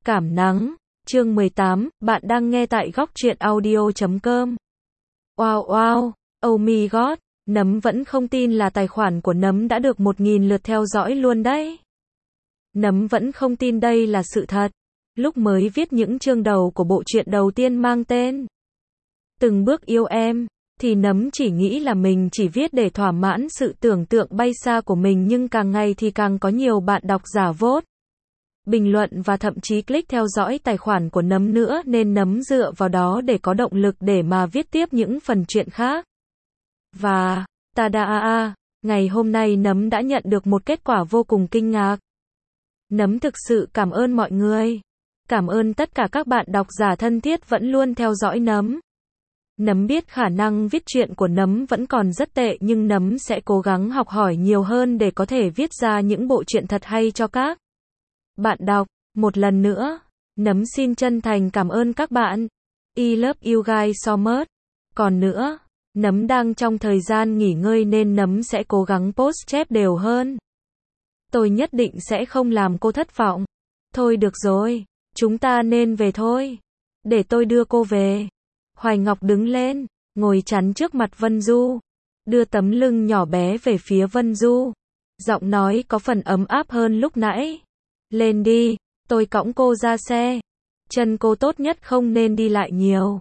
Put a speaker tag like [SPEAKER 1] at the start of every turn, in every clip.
[SPEAKER 1] Cảm nắng, chương 18, bạn đang nghe tại góc truyện audio.com. Wow wow, oh my god, Nấm vẫn không tin là tài khoản của Nấm đã được 1.000 lượt theo dõi luôn đấy. Nấm vẫn không tin đây là sự thật. Lúc mới viết những chương đầu của bộ truyện đầu tiên mang tên Từng bước yêu em, thì Nấm chỉ nghĩ là mình chỉ viết để thỏa mãn sự tưởng tượng bay xa của mình, nhưng càng ngày thì càng có nhiều bạn đọc giả vote, bình luận và thậm chí click theo dõi tài khoản của Nấm nữa, nên Nấm dựa vào đó để có động lực để mà viết tiếp những phần truyện khác. Và, tada, ngày hôm nay Nấm đã nhận được một kết quả vô cùng kinh ngạc. Nấm thực sự cảm ơn mọi người. Cảm ơn tất cả các bạn độc giả thân thiết vẫn luôn theo dõi Nấm. Nấm biết khả năng viết truyện của Nấm vẫn còn rất tệ, nhưng Nấm sẽ cố gắng học hỏi nhiều hơn để có thể viết ra những bộ truyện thật hay cho các bạn đọc. Một lần nữa, Nấm xin chân thành cảm ơn các bạn. I love you guys so much. Còn nữa, Nấm đang trong thời gian nghỉ ngơi nên Nấm sẽ cố gắng post chép đều hơn. Tôi nhất định sẽ không làm cô thất vọng. Thôi được rồi, chúng ta nên về thôi. Để tôi đưa cô về. Hoài Ngọc đứng lên, ngồi chắn trước mặt Vân Du, đưa tấm lưng nhỏ bé về phía Vân Du. Giọng nói có phần ấm áp hơn lúc nãy. Lên đi, tôi cõng cô ra xe. Chân cô tốt nhất không nên đi lại nhiều.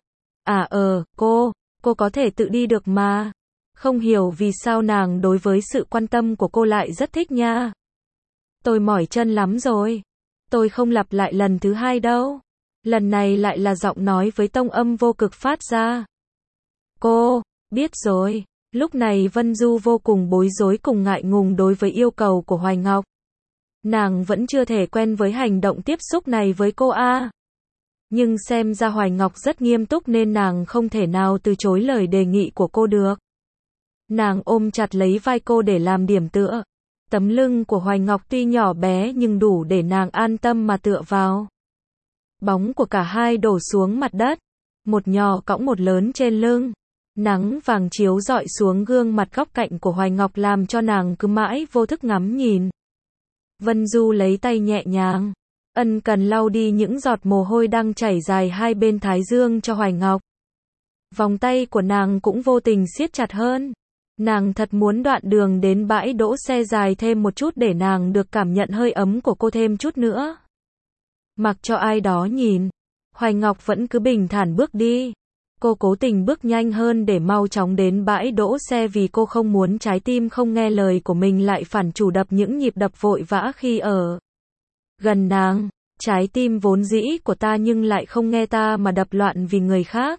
[SPEAKER 1] Cô có thể tự đi được mà. Không hiểu vì sao nàng đối với sự quan tâm của cô lại rất thích nha. Tôi mỏi chân lắm rồi. Tôi không lặp lại lần thứ hai đâu. Lần này lại là giọng nói với tông âm vô cực phát ra. Cô, biết rồi. Lúc này Vân Du vô cùng bối rối cùng ngại ngùng đối với yêu cầu của Hoài Ngọc. Nàng vẫn chưa thể quen với hành động tiếp xúc này với cô a. Nhưng xem ra Hoài Ngọc rất nghiêm túc nên nàng không thể nào từ chối lời đề nghị của cô được. Nàng ôm chặt lấy vai cô để làm điểm tựa. Tấm lưng của Hoài Ngọc tuy nhỏ bé nhưng đủ để nàng an tâm mà tựa vào. Bóng của cả hai đổ xuống mặt đất. Một nhỏ cõng một lớn trên lưng. Nắng vàng chiếu rọi xuống gương mặt góc cạnh của Hoài Ngọc làm cho nàng cứ mãi vô thức ngắm nhìn. Vân Du lấy tay nhẹ nhàng, ân cần lau đi những giọt mồ hôi đang chảy dài hai bên thái dương cho Hoài Ngọc. Vòng tay của nàng cũng vô tình siết chặt hơn. Nàng thật muốn đoạn đường đến bãi đỗ xe dài thêm một chút để nàng được cảm nhận hơi ấm của cô thêm chút nữa. Mặc cho ai đó nhìn, Hoài Ngọc vẫn cứ bình thản bước đi. Cô cố tình bước nhanh hơn để mau chóng đến bãi đỗ xe vì cô không muốn trái tim không nghe lời của mình lại phản chủ đập những nhịp đập vội vã khi ở gần nàng. Trái tim vốn dĩ của ta nhưng lại không nghe ta mà đập loạn vì người khác.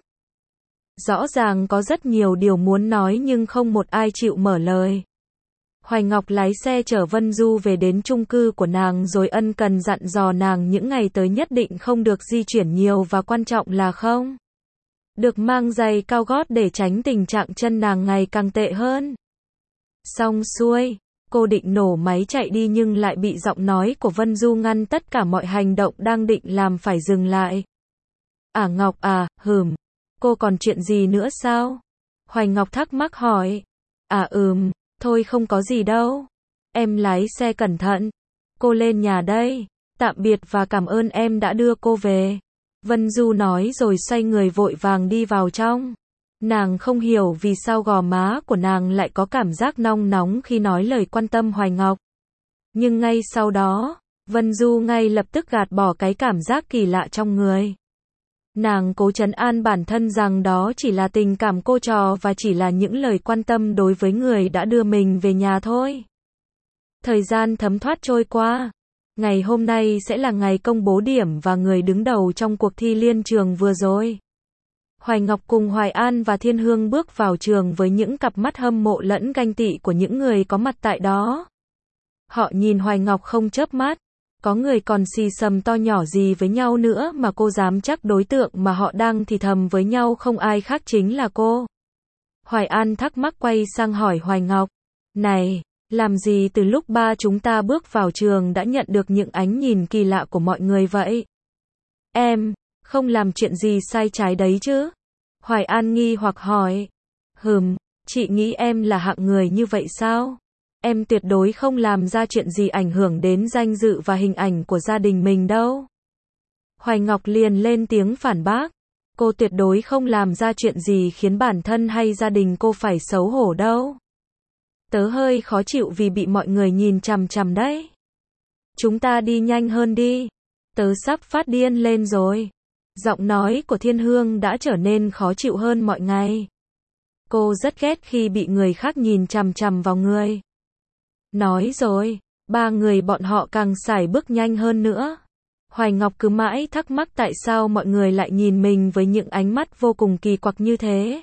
[SPEAKER 1] Rõ ràng có rất nhiều điều muốn nói nhưng không một ai chịu mở lời. Hoài Ngọc lái xe chở Vân Du về đến chung cư của nàng rồi ân cần dặn dò nàng những ngày tới nhất định không được di chuyển nhiều và quan trọng là không được mang giày cao gót để tránh tình trạng chân nàng ngày càng tệ hơn. Xong xuôi, cô định nổ máy chạy đi nhưng lại bị giọng nói của Vân Du ngăn tất cả mọi hành động đang định làm phải dừng lại. Ngọc cô còn chuyện gì nữa sao? Hoài Ngọc thắc mắc hỏi. Thôi không có gì đâu. Em lái xe cẩn thận. Cô lên nhà đây. Tạm biệt và cảm ơn em đã đưa cô về. Vân Du nói rồi xoay người vội vàng đi vào trong. Nàng không hiểu vì sao gò má của nàng lại có cảm giác nong nóng khi nói lời quan tâm Hoài Ngọc. Nhưng ngay sau đó, Vân Du ngay lập tức gạt bỏ cái cảm giác kỳ lạ trong người. Nàng cố trấn an bản thân rằng đó chỉ là tình cảm cô trò và chỉ là những lời quan tâm đối với người đã đưa mình về nhà thôi. Thời gian thấm thoát trôi qua. Ngày hôm nay sẽ là ngày công bố điểm và người đứng đầu trong cuộc thi liên trường vừa rồi. Hoài Ngọc cùng Hoài An và Thiên Hương bước vào trường với những cặp mắt hâm mộ lẫn ganh tị của những người có mặt tại đó. Họ nhìn Hoài Ngọc không chớp mắt. Có người còn xì xầm to nhỏ gì với nhau nữa mà cô dám chắc đối tượng mà họ đang thì thầm với nhau không ai khác chính là cô. Hoài An thắc mắc quay sang hỏi Hoài Ngọc. Này, làm gì từ lúc ba chúng ta bước vào trường đã nhận được những ánh nhìn kỳ lạ của mọi người vậy? Em, không làm chuyện gì sai trái đấy chứ? Hoài An nghi hoặc hỏi. Chị nghĩ em là hạng người như vậy sao? Em tuyệt đối không làm ra chuyện gì ảnh hưởng đến danh dự và hình ảnh của gia đình mình đâu. Hoài Ngọc liền lên tiếng phản bác. Cô tuyệt đối không làm ra chuyện gì khiến bản thân hay gia đình cô phải xấu hổ đâu. Tớ hơi khó chịu vì bị mọi người nhìn chằm chằm đấy. Chúng ta đi nhanh hơn đi. Tớ sắp phát điên lên rồi. Giọng nói của Thiên Hương đã trở nên khó chịu hơn mọi ngày. Cô rất ghét khi bị người khác nhìn chằm chằm vào người. Nói rồi, ba người bọn họ càng sải bước nhanh hơn nữa. Hoài Ngọc cứ mãi thắc mắc tại sao mọi người lại nhìn mình với những ánh mắt vô cùng kỳ quặc như thế.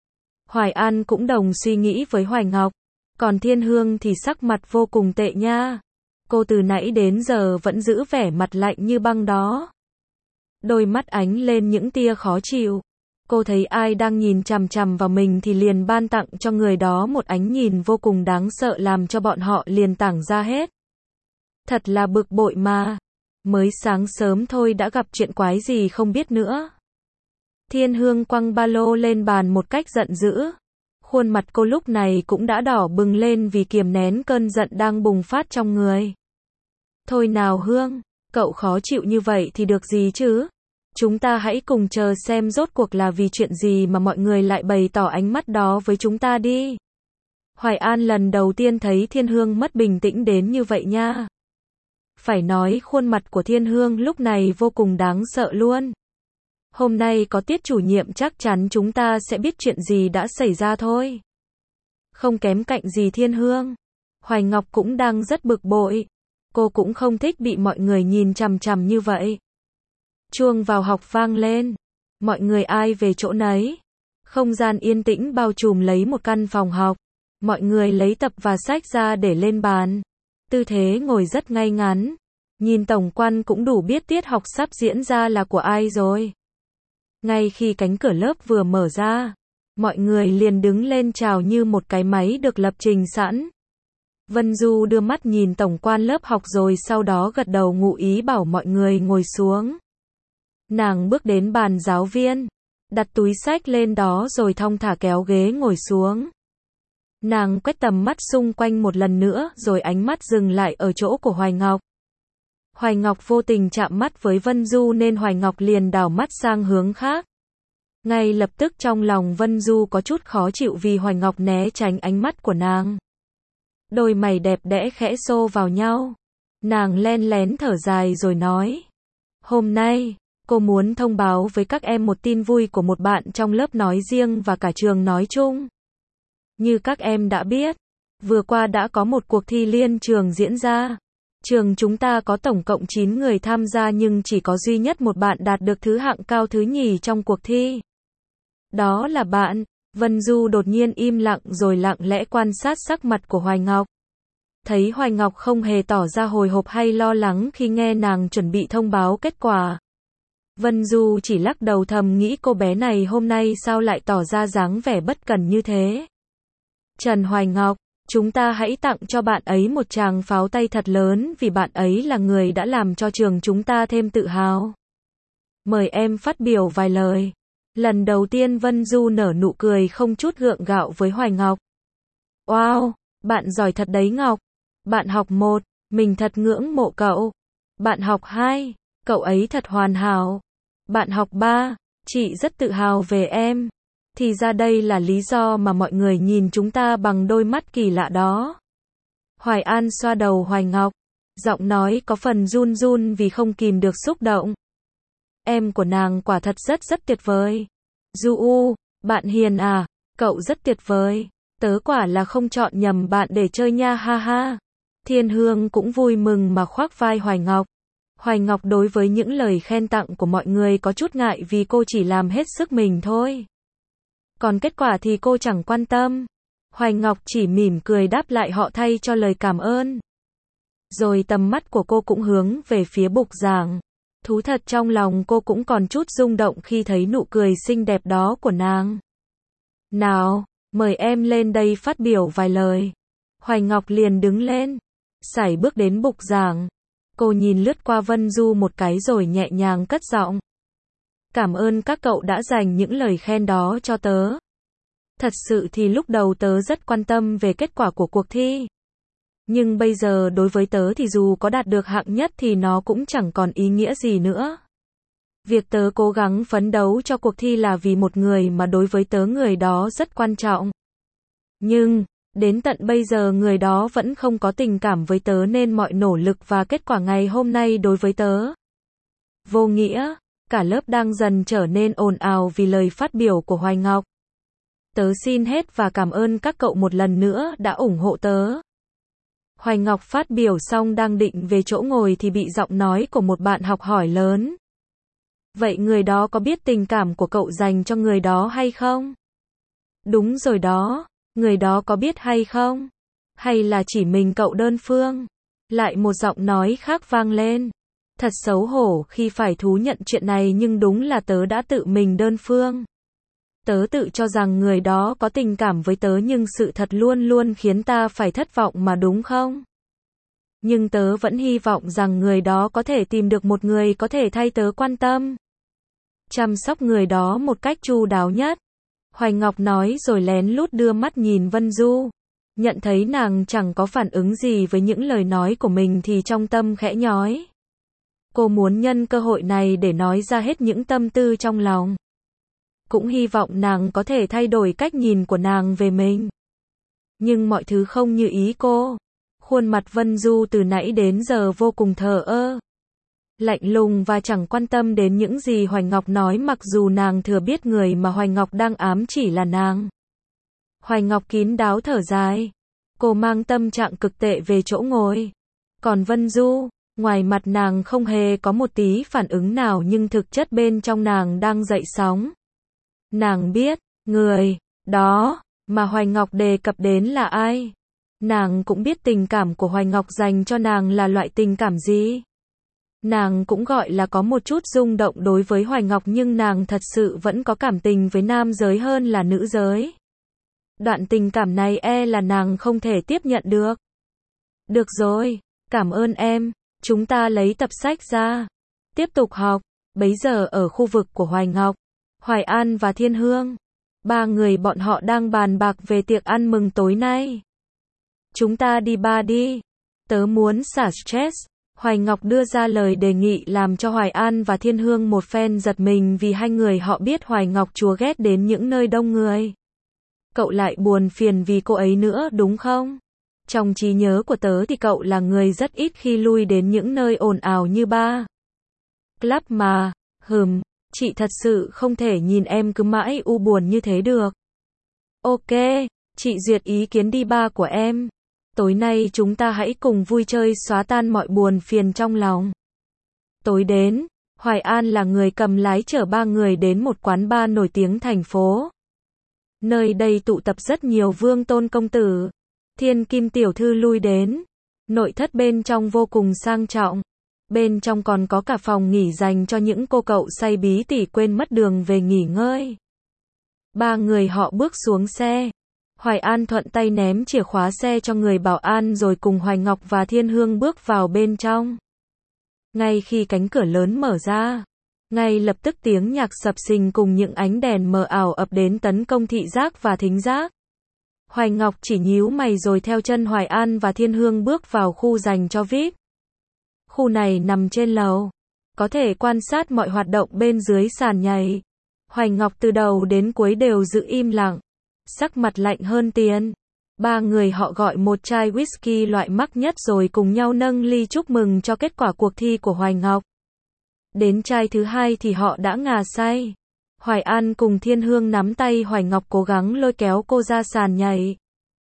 [SPEAKER 1] Hoài An cũng đồng suy nghĩ với Hoài Ngọc. Còn Thiên Hương thì sắc mặt vô cùng tệ nha. Cô từ nãy đến giờ vẫn giữ vẻ mặt lạnh như băng đó. Đôi mắt ánh lên những tia khó chịu. Cô thấy ai đang nhìn chằm chằm vào mình thì liền ban tặng cho người đó một ánh nhìn vô cùng đáng sợ làm cho bọn họ liền tản ra hết. Thật là bực bội mà. Mới sáng sớm thôi đã gặp chuyện quái gì không biết nữa. Thiên Hương quăng ba lô lên bàn một cách giận dữ. Khuôn mặt cô lúc này cũng đã đỏ bừng lên vì kiềm nén cơn giận đang bùng phát trong người. Thôi nào Hương, cậu khó chịu như vậy thì được gì chứ? Chúng ta hãy cùng chờ xem rốt cuộc là vì chuyện gì mà mọi người lại bày tỏ ánh mắt đó với chúng ta đi. Hoài An lần đầu tiên thấy Thiên Hương mất bình tĩnh đến như vậy nha. Phải nói khuôn mặt của Thiên Hương lúc này vô cùng đáng sợ luôn. Hôm nay có tiết chủ nhiệm chắc chắn chúng ta sẽ biết chuyện gì đã xảy ra thôi. Không kém cạnh gì Thiên Hương. Hoài Ngọc cũng đang rất bực bội. Cô cũng không thích bị mọi người nhìn chằm chằm như vậy. Chuông vào học vang lên. Mọi người ai về chỗ nấy. Không gian yên tĩnh bao trùm lấy một căn phòng học. Mọi người lấy tập và sách ra để lên bàn. Tư thế ngồi rất ngay ngắn. Nhìn tổng quan cũng đủ biết tiết học sắp diễn ra là của ai rồi. Ngay khi cánh cửa lớp vừa mở ra, mọi người liền đứng lên chào như một cái máy được lập trình sẵn. Vân Du đưa mắt nhìn tổng quan lớp học rồi sau đó gật đầu ngụ ý bảo mọi người ngồi xuống. Nàng bước đến bàn giáo viên, đặt túi sách lên đó rồi thong thả kéo ghế ngồi xuống. Nàng quét tầm mắt xung quanh một lần nữa rồi ánh mắt dừng lại ở chỗ của Hoài Ngọc. Hoài Ngọc vô tình chạm mắt với Vân Du nên Hoài Ngọc liền đảo mắt sang hướng khác. Ngay lập tức trong lòng Vân Du có chút khó chịu vì Hoài Ngọc né tránh ánh mắt của nàng. Đôi mày đẹp đẽ khẽ xô vào nhau. Nàng len lén thở dài rồi nói. Hôm nay, cô muốn thông báo với các em một tin vui của một bạn trong lớp nói riêng và cả trường nói chung. Như các em đã biết, vừa qua đã có một cuộc thi liên trường diễn ra. Trường chúng ta có tổng cộng 9 người tham gia nhưng chỉ có duy nhất một bạn đạt được thứ hạng cao thứ nhì trong cuộc thi. Đó là bạn. Vân Du đột nhiên im lặng rồi lặng lẽ quan sát sắc mặt của Hoài Ngọc. Thấy Hoài Ngọc không hề tỏ ra hồi hộp hay lo lắng khi nghe nàng chuẩn bị thông báo kết quả. Vân Du chỉ lắc đầu thầm nghĩ cô bé này hôm nay sao lại tỏ ra dáng vẻ bất cần như thế. Trần Hoài Ngọc, chúng ta hãy tặng cho bạn ấy một tràng pháo tay thật lớn vì bạn ấy là người đã làm cho trường chúng ta thêm tự hào. Mời em phát biểu vài lời. Lần đầu tiên Vân Du nở nụ cười không chút gượng gạo với Hoài Ngọc. Wow, bạn giỏi thật đấy Ngọc. Bạn học 1, mình thật ngưỡng mộ cậu. Bạn học 2, cậu ấy thật hoàn hảo. Bạn học 3, chị rất tự hào về em. Thì ra đây là lý do mà mọi người nhìn chúng ta bằng đôi mắt kỳ lạ đó. Hoài An xoa đầu Hoài Ngọc. Giọng nói có phần run run vì không kìm được xúc động. Em của nàng quả thật rất tuyệt vời. Du, bạn hiền à, cậu rất tuyệt vời. Tớ quả là không chọn nhầm bạn để chơi nha ha ha. Thiên Hương cũng vui mừng mà khoác vai Hoài Ngọc. Hoài Ngọc đối với những lời khen tặng của mọi người có chút ngại vì cô chỉ làm hết sức mình thôi. Còn kết quả thì cô chẳng quan tâm. Hoài Ngọc chỉ mỉm cười đáp lại họ thay cho lời cảm ơn. Rồi tầm mắt của cô cũng hướng về phía bục giảng. Thú thật trong lòng cô cũng còn chút rung động khi thấy nụ cười xinh đẹp đó của nàng. Nào, mời em lên đây phát biểu vài lời. Hoài Ngọc liền đứng lên, sải bước đến bục giảng. Cô nhìn lướt qua Vân Du một cái rồi nhẹ nhàng cất giọng. Cảm ơn các cậu đã dành những lời khen đó cho tớ. Thật sự thì lúc đầu tớ rất quan tâm về kết quả của cuộc thi. Nhưng bây giờ đối với tớ thì dù có đạt được hạng nhất thì nó cũng chẳng còn ý nghĩa gì nữa. Việc tớ cố gắng phấn đấu cho cuộc thi là vì một người mà đối với tớ người đó rất quan trọng. Nhưng, đến tận bây giờ người đó vẫn không có tình cảm với tớ nên mọi nỗ lực và kết quả ngày hôm nay đối với tớ vô nghĩa. Cả lớp đang dần trở nên ồn ào vì lời phát biểu của Hoài Ngọc. Tớ xin hết và cảm ơn các cậu một lần nữa đã ủng hộ tớ. Hoài Ngọc phát biểu xong đang định về chỗ ngồi thì bị giọng nói của một bạn học hỏi lớn. Vậy người đó có biết tình cảm của cậu dành cho người đó hay không? Đúng rồi đó, người đó có biết hay không? Hay là chỉ mình cậu đơn phương? Lại một giọng nói khác vang lên. Thật xấu hổ khi phải thú nhận chuyện này nhưng đúng là tớ đã tự mình đơn phương. Tớ tự cho rằng người đó có tình cảm với tớ nhưng sự thật luôn luôn khiến ta phải thất vọng mà đúng không? Nhưng tớ vẫn hy vọng rằng người đó có thể tìm được một người có thể thay tớ quan tâm, chăm sóc người đó một cách chu đáo nhất. Hoài Ngọc nói rồi lén lút đưa mắt nhìn Vân Du. Nhận thấy nàng chẳng có phản ứng gì với những lời nói của mình thì trong tâm khẽ nhói. Cô muốn nhân cơ hội này để nói ra hết những tâm tư trong lòng. Cũng hy vọng nàng có thể thay đổi cách nhìn của nàng về mình. Nhưng mọi thứ không như ý cô. Khuôn mặt Vân Du từ nãy đến giờ vô cùng thờ ơ, lạnh lùng và chẳng quan tâm đến những gì Hoài Ngọc nói mặc dù nàng thừa biết người mà Hoài Ngọc đang ám chỉ là nàng. Hoài Ngọc kín đáo thở dài. Cô mang tâm trạng cực tệ về chỗ ngồi. Còn Vân Du, ngoài mặt nàng không hề có một tí phản ứng nào nhưng thực chất bên trong nàng đang dậy sóng. Nàng biết, người đó mà Hoài Ngọc đề cập đến là ai. Nàng cũng biết tình cảm của Hoài Ngọc dành cho nàng là loại tình cảm gì. Nàng cũng gọi là có một chút rung động đối với Hoài Ngọc nhưng nàng thật sự vẫn có cảm tình với nam giới hơn là nữ giới. Đoạn tình cảm này là nàng không thể tiếp nhận được. Được rồi, cảm ơn em, chúng ta lấy tập sách ra. Tiếp tục học, bấy giờ ở khu vực của Hoài Ngọc, Hoài An và Thiên Hương. Ba người bọn họ đang bàn bạc về tiệc ăn mừng tối nay. Chúng ta đi bar đi. Tớ muốn xả stress. Hoài Ngọc đưa ra lời đề nghị làm cho Hoài An và Thiên Hương một phen giật mình vì hai người họ biết Hoài Ngọc chúa ghét đến những nơi đông người. Cậu lại buồn phiền vì cô ấy nữa đúng không? Trong trí nhớ của tớ thì cậu là người rất ít khi lui đến những nơi ồn ào như bar, club mà. Chị thật sự không thể nhìn em cứ mãi u buồn như thế được. Ok, chị duyệt ý kiến đi bar của em. Tối nay chúng ta hãy cùng vui chơi xóa tan mọi buồn phiền trong lòng. Tối đến, Hoài An là người cầm lái chở ba người đến một quán bar nổi tiếng thành phố. Nơi đây tụ tập rất nhiều vương tôn công tử, thiên kim tiểu thư lui đến. Nội thất bên trong vô cùng sang trọng. Bên trong còn có cả phòng nghỉ dành cho những cô cậu say bí tỉ quên mất đường về nghỉ ngơi. Ba người họ bước xuống xe. Hoài An thuận tay ném chìa khóa xe cho người bảo an rồi cùng Hoài Ngọc và Thiên Hương bước vào bên trong. Ngay khi cánh cửa lớn mở ra, ngay lập tức tiếng nhạc sập sình cùng những ánh đèn mờ ảo ập đến tấn công thị giác và thính giác. Hoài Ngọc chỉ nhíu mày rồi theo chân Hoài An và Thiên Hương bước vào khu dành cho VIP. Khu này nằm trên lầu, có thể quan sát mọi hoạt động bên dưới sàn nhảy. Hoài Ngọc từ đầu đến cuối đều giữ im lặng, sắc mặt lạnh hơn tiền. Ba người họ gọi một chai whisky loại mắc nhất rồi cùng nhau nâng ly chúc mừng cho kết quả cuộc thi của Hoài Ngọc. Đến chai thứ hai thì họ đã ngà say. Hoài An cùng Thiên Hương nắm tay Hoài Ngọc cố gắng lôi kéo cô ra sàn nhảy.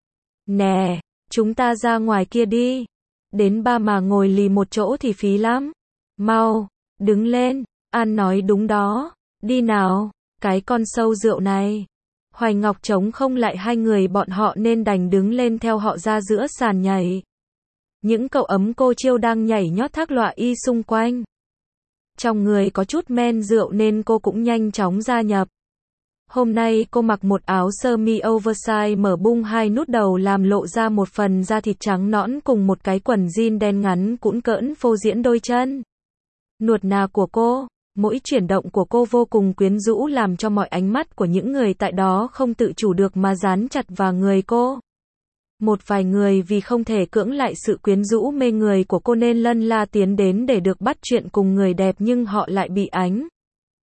[SPEAKER 1] Nè, chúng ta ra ngoài kia đi. Đến ba mà ngồi lì một chỗ thì phí lắm. Mau, đứng lên. An nói đúng đó. Đi nào, cái con sâu rượu này. Hoài Ngọc chống không lại hai người bọn họ nên đành đứng lên theo họ ra giữa sàn nhảy. Những cậu ấm cô chiêu đang nhảy nhót thác lọa y xung quanh. Trong người có chút men rượu nên cô cũng nhanh chóng gia nhập. Hôm nay cô mặc một áo sơ mi oversize mở bung hai nút đầu làm lộ ra một phần da thịt trắng nõn cùng một cái quần jean đen ngắn cũn cỡn phô diễn đôi chân nuột nà của cô. Mỗi chuyển động của cô vô cùng quyến rũ làm cho mọi ánh mắt của những người tại đó không tự chủ được mà dán chặt vào người cô. Một vài người vì không thể cưỡng lại sự quyến rũ mê người của cô nên lân la tiến đến để được bắt chuyện cùng người đẹp nhưng họ lại bị ánh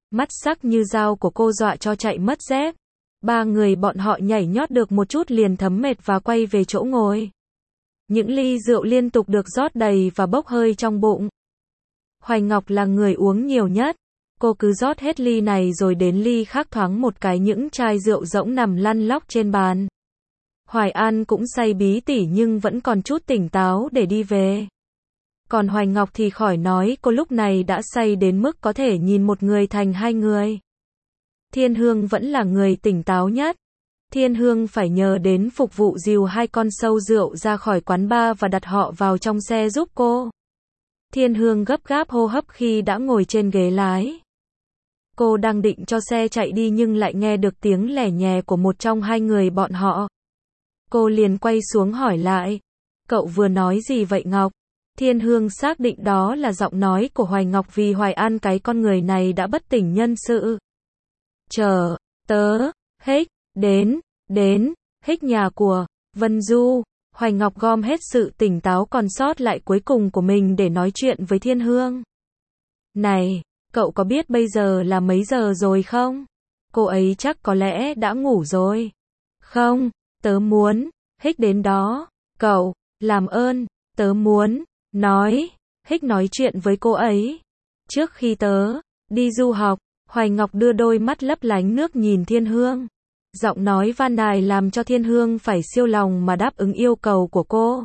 [SPEAKER 1] Mắt sắc như dao của cô dọa cho chạy mất dép. Ba người bọn họ nhảy nhót được một chút liền thấm mệt và quay về chỗ ngồi. Những ly rượu liên tục được rót đầy và bốc hơi trong bụng. Hoài Ngọc là người uống nhiều nhất. Cô cứ rót hết ly này rồi đến ly khác, thoáng một cái những chai rượu rỗng nằm lăn lóc trên bàn. Hoài An cũng say bí tỉ nhưng vẫn còn chút tỉnh táo để đi về. Còn Hoài Ngọc thì khỏi nói, cô lúc này đã say đến mức có thể nhìn một người thành hai người. Thiên Hương vẫn là người tỉnh táo nhất. Thiên Hương phải nhờ đến phục vụ dìu hai con sâu rượu ra khỏi quán bar và đặt họ vào trong xe giúp cô. Thiên Hương gấp gáp hô hấp khi đã ngồi trên ghế lái. Cô đang định cho xe chạy đi nhưng lại nghe được tiếng lẻ nhè của một trong hai người bọn họ. Cô liền quay xuống hỏi lại. Cậu vừa nói gì vậy Ngọc? Thiên Hương xác định đó là giọng nói của Hoài Ngọc vì Hoài An cái con người này đã bất tỉnh nhân sự. Chờ, tớ, hích, đến, hích nhà của Vân Du. Hoài Ngọc gom hết sự tỉnh táo còn sót lại cuối cùng của mình để nói chuyện với Thiên Hương. Này, cậu có biết bây giờ là mấy giờ rồi không? Cô ấy chắc có lẽ đã ngủ rồi. Không, tớ muốn, hích đến đó. Cậu, làm ơn, tớ muốn, hích nói chuyện với cô ấy. Trước khi tớ đi du học, Hoài Ngọc đưa đôi mắt lấp lánh nước nhìn Thiên Hương. Giọng nói van nài làm cho Thiên Hương phải siêu lòng mà đáp ứng yêu cầu của cô.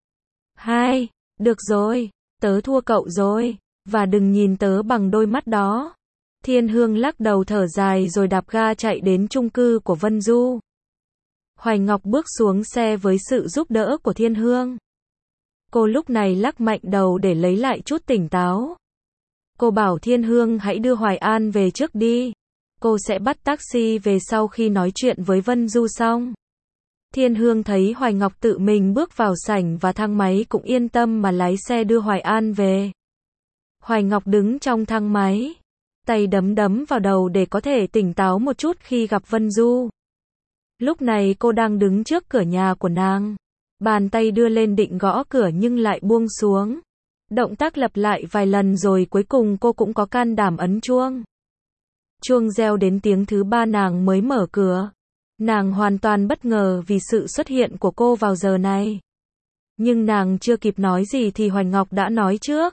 [SPEAKER 1] Được rồi, tớ thua cậu rồi, và đừng nhìn tớ bằng đôi mắt đó. Thiên Hương lắc đầu thở dài rồi đạp ga chạy đến chung cư của Vân Du. Hoài Ngọc bước xuống xe với sự giúp đỡ của Thiên Hương. Cô lúc này lắc mạnh đầu để lấy lại chút tỉnh táo. Cô bảo Thiên Hương hãy đưa Hoài An về trước đi. Cô sẽ bắt taxi về sau khi nói chuyện với Vân Du xong. Thiên Hương thấy Hoài Ngọc tự mình bước vào sảnh và thang máy cũng yên tâm mà lái xe đưa Hoài An về. Hoài Ngọc đứng trong thang máy, tay đấm vào đầu để có thể tỉnh táo một chút khi gặp Vân Du. Lúc này cô đang đứng trước cửa nhà của nàng. Bàn tay đưa lên định gõ cửa nhưng lại buông xuống. Động tác lặp lại vài lần rồi cuối cùng cô cũng có can đảm ấn chuông. Chuông reo đến tiếng thứ 3 nàng mới mở cửa. Nàng hoàn toàn bất ngờ vì sự xuất hiện của cô vào giờ này. Nhưng nàng chưa kịp nói gì thì Hoài Ngọc đã nói trước.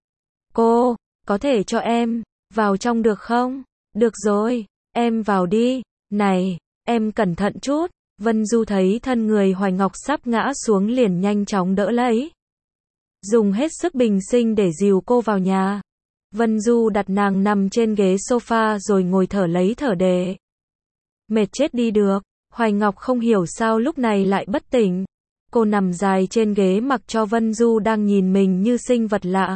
[SPEAKER 1] Cô, có thể cho em vào trong được không? Được rồi, em vào đi. Này, em cẩn thận chút. Vân Du thấy thân người Hoài Ngọc sắp ngã xuống liền nhanh chóng đỡ lấy. Dùng hết sức bình sinh để dìu cô vào nhà. Vân Du đặt nàng nằm trên ghế sofa rồi ngồi thở lấy thở để. Mệt chết đi được. Hoài Ngọc không hiểu sao lúc này lại bất tỉnh. Cô nằm dài trên ghế mặc cho Vân Du đang nhìn mình như sinh vật lạ.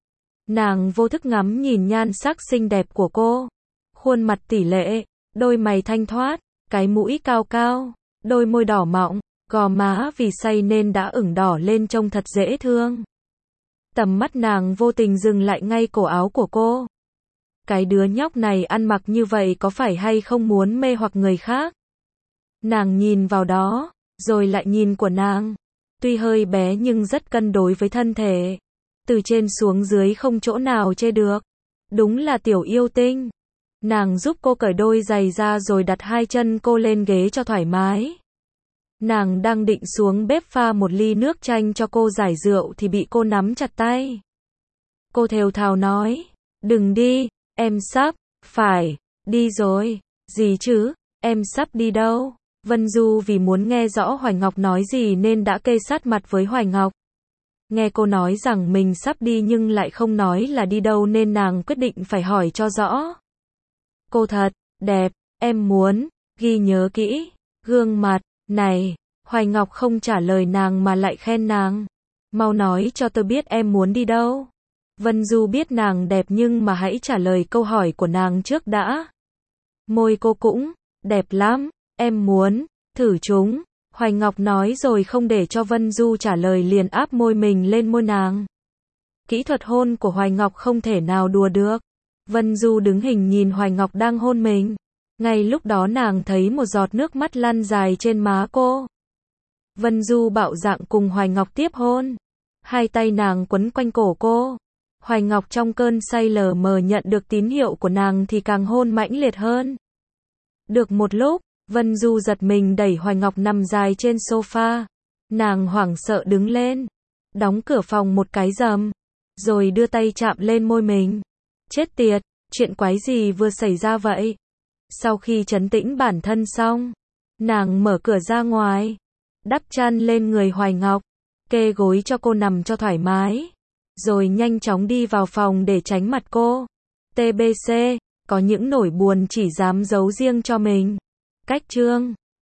[SPEAKER 1] Nàng vô thức ngắm nhìn nhan sắc xinh đẹp của cô. Khuôn mặt tỷ lệ, đôi mày thanh thoát, cái mũi cao cao, đôi môi đỏ mọng, gò má vì say nên đã ửng đỏ lên trông thật dễ thương. Tầm mắt nàng vô tình dừng lại ngay cổ áo của cô. Cái đứa nhóc này ăn mặc như vậy có phải hay không muốn mê hoặc người khác? Nàng nhìn vào đó, rồi lại nhìn của nàng. Tuy hơi bé nhưng rất cân đối với thân thể. Từ trên xuống dưới không chỗ nào chê được. Đúng là tiểu yêu tinh. Nàng giúp cô cởi đôi giày ra rồi đặt hai chân cô lên ghế cho thoải mái. Nàng đang định xuống bếp pha một ly nước chanh cho cô giải rượu thì bị cô nắm chặt tay. Cô thều thào nói, đừng đi, em sắp phải đi rồi. Gì chứ, em sắp đi đâu? Vân Du vì muốn nghe rõ Hoài Ngọc nói gì nên đã kê sát mặt với Hoài Ngọc. Nghe cô nói rằng mình sắp đi nhưng lại không nói là đi đâu nên nàng quyết định phải hỏi cho rõ. Cô thật đẹp, em muốn ghi nhớ kỹ gương mặt này. Hoài Ngọc không trả lời nàng mà lại khen nàng. Mau nói cho tôi biết em muốn đi đâu. Vân Du biết nàng đẹp nhưng mà hãy trả lời câu hỏi của nàng trước đã. Môi cô cũng đẹp lắm, em muốn thử chúng. Hoài Ngọc nói rồi không để cho Vân Du trả lời liền áp môi mình lên môi nàng. Kỹ thuật hôn của Hoài Ngọc không thể nào đùa được. Vân Du đứng hình nhìn Hoài Ngọc đang hôn mình. Ngay lúc đó nàng thấy một giọt nước mắt lăn dài trên má cô. Vân Du bạo dạn cùng Hoài Ngọc tiếp hôn. Hai tay nàng quấn quanh cổ cô. Hoài Ngọc trong cơn say lờ mờ nhận được tín hiệu của nàng thì càng hôn mãnh liệt hơn. Được một lúc, Vân Du giật mình đẩy Hoài Ngọc nằm dài trên sofa. Nàng hoảng sợ đứng lên, đóng cửa phòng một cái rầm, rồi đưa tay chạm lên môi mình. Chết tiệt, chuyện quái gì vừa xảy ra vậy? Sau khi trấn tĩnh bản thân xong, nàng mở cửa ra ngoài, đắp chăn lên người Hoài Ngọc, kê gối cho cô nằm cho thoải mái, rồi nhanh chóng đi vào phòng để tránh mặt cô. TBC, có những nỗi buồn chỉ dám giấu riêng cho mình. Cách chương